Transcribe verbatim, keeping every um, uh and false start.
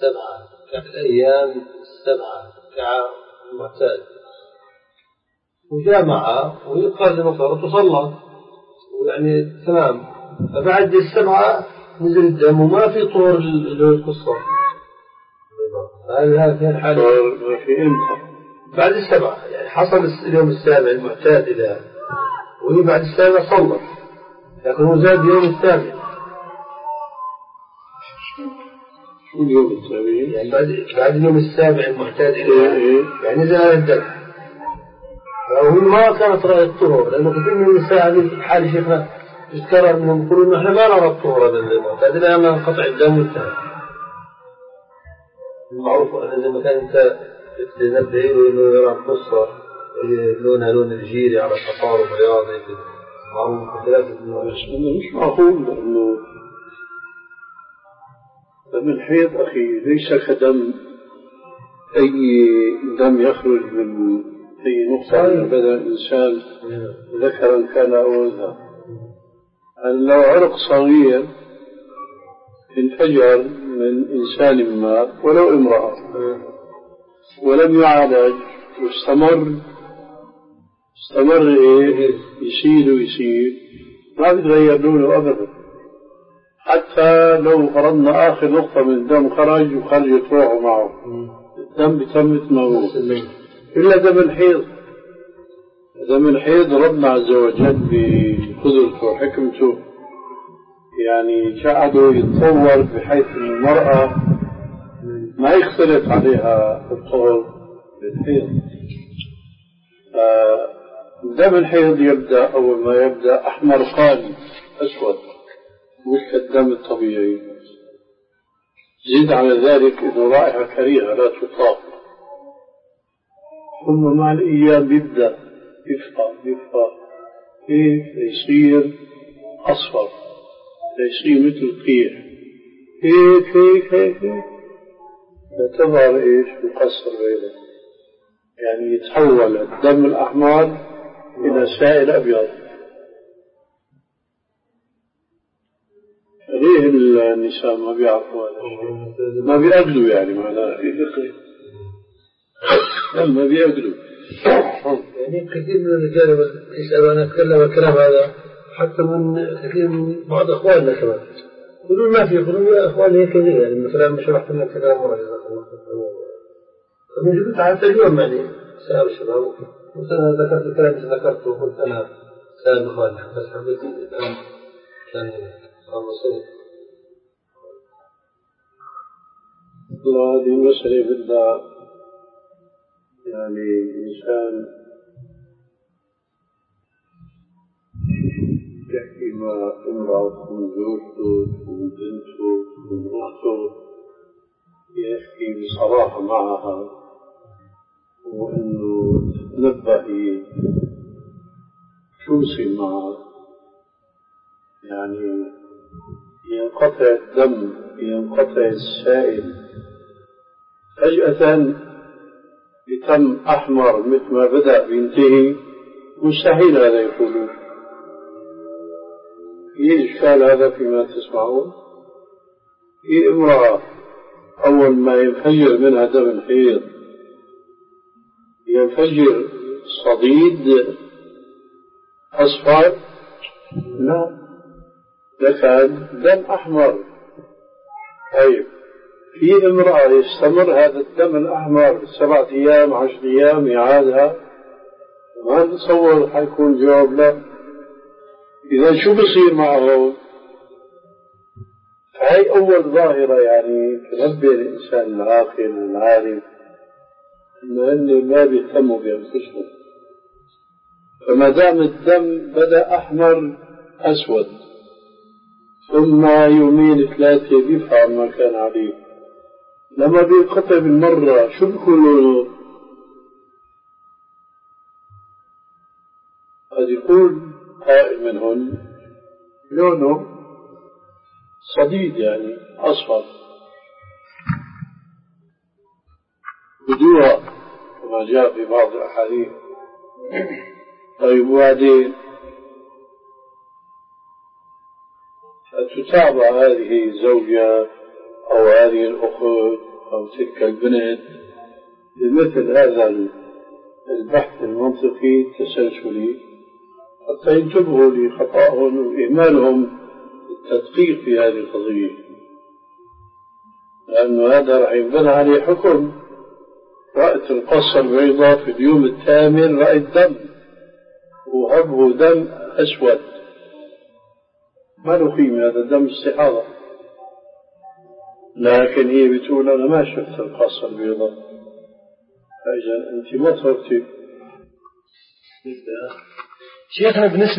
السبعة كالأيام السبعة كالمعتاد وجامعة ويقال لمفرط وصلى ويعني تمام. فبعد السبعة نزل الدم وما في طور اللي هو القصة، هذا في الحالة في إمتى؟ بعد السبعة يعني حصل اليوم السابع المعتاد إلى وهي بعد السابع صلى لكن هو زاد يوم الثامن. شو اليوم الثامن؟ يعني بعد بعد اليوم السابع المعتاد إلى إيه؟ يعني نزل الدم وهو ما كانت رأي الطهور لأنه كثير من النساء هذه الحالة شيخنا يذكر أنهم يقولون إحنا ما نرى الطهور هذا المعتاد إلا أن انقطع الدم والثاني المعروف أن إذا ما كان أنت تنبه إنه يرى القصة لونها لون الجيري على التقارب رياضي معروف ثلاثة مش معقول لأنه دم الحيض أخي ليس كدم أي دم يخرج من أي نقطة من بدن الإنسان ذكرا كان أو أنثى. لو عرق صغير انفجر من إنسان ما ولو امرأة ولم يعالج واستمر استمر إيه يسيل ويسيل ما بيتغير لونه أبدا، حتى لو فرضنا آخر نقطة من الدم خرج وخرجت روحه معه الدم بتمت ما هو إلا دم الحيض. دم الحيض ربنا عز وجل بقدرته وحكمته يعني جعله يتطور بحيث المرأة ما يختلط عليها الطهر بالحيض. دم الحيض يبدأ أول ما يبدأ أحمر قاني أسود مش كالدم الطبيعي، زيد على ذلك إنه رائحة كريهة لا تطاق، ثم مع الأيام يبدأ يفقى يفقى كيف يصير أصفر يصير مثل القيح هيك هيك هيك هيك تظهر إيش مقصر بينه، يعني يتحول الدم الأحمر إلى سائل أبيض. ليه النساء ما بيعرفوا هذا الشيء؟ ما بيأكلوا يعني معناه ما بيأكلوا. يعني كثير من الرجال يسألوا أنا أتكلم الكلام هذا حتى من كثير من بعض إخواننا كمان يقولون ما في، يقولون يا إخواني هيك ليه يعني مثلا مش رحت لنا كلام مرة جزاك الله خير موجود حتى اليوم يعني سأل الشباب مثلا ذكرت الكلام اللي ذكرته وقلت أنا سأل إخواني بس حبيت الآن كان صار مصير. والله هذه مسألة بدها يعني إنسان يحكي مع امرأة من زوجته من بنته من أخته يحكي بصراحة معها وإنه تنبهي شو يصير معها، يعني ينقطع الدم ينقطع السائل فجأة بتم أحمر مثل ما بدأ بينتهي، مستحيل هذا يكون. في إشكال هذا فيما تسمعون؟ في امرأة أول ما ينفجر منها دم الحيض ينفجر صديد أصفر؟ لا، ده كان دم أحمر. طيب في امرأة يستمر هذا الدم الأحمر سبعة أيام عشر أيام يعادها، ما نتصور حيكون جواب لا. إذا شو بصير معه؟ هاي أول ظاهرة يعني تنبه الإنسان العاقل العارف إنه ما بيهتموا بأنفسهم. فما دام الدم بدأ أحمر أسود ثم يومين ثلاثة بيفهم ما كان عليه، لما بينقطع بالمرة شو بيكون لونه؟ قد يكون قائل منهن لونه صديد يعني أصفر بدوها كما جاء في بعض الأحاديث. طيب وبعدين تتابع هذه الزوجة أو هذه الأخت أو تلك البنت بمثل هذا البحث المنطقي التسلسلي حتى ينتبهوا لخطأهم وإهمالهم التدقيق في هذه القضية، لأنه هذا راح ينبنى عليه حكم. رأت القصة البيضاء في اليوم الثامن رأت دم وهبه دم أسود، ما له قيمة، هذا دم استحاضة، لكن هي بتقول أنا ما شفت القصة البيضاء. فإذا أنت ما صرتي شيخنا بالنسبة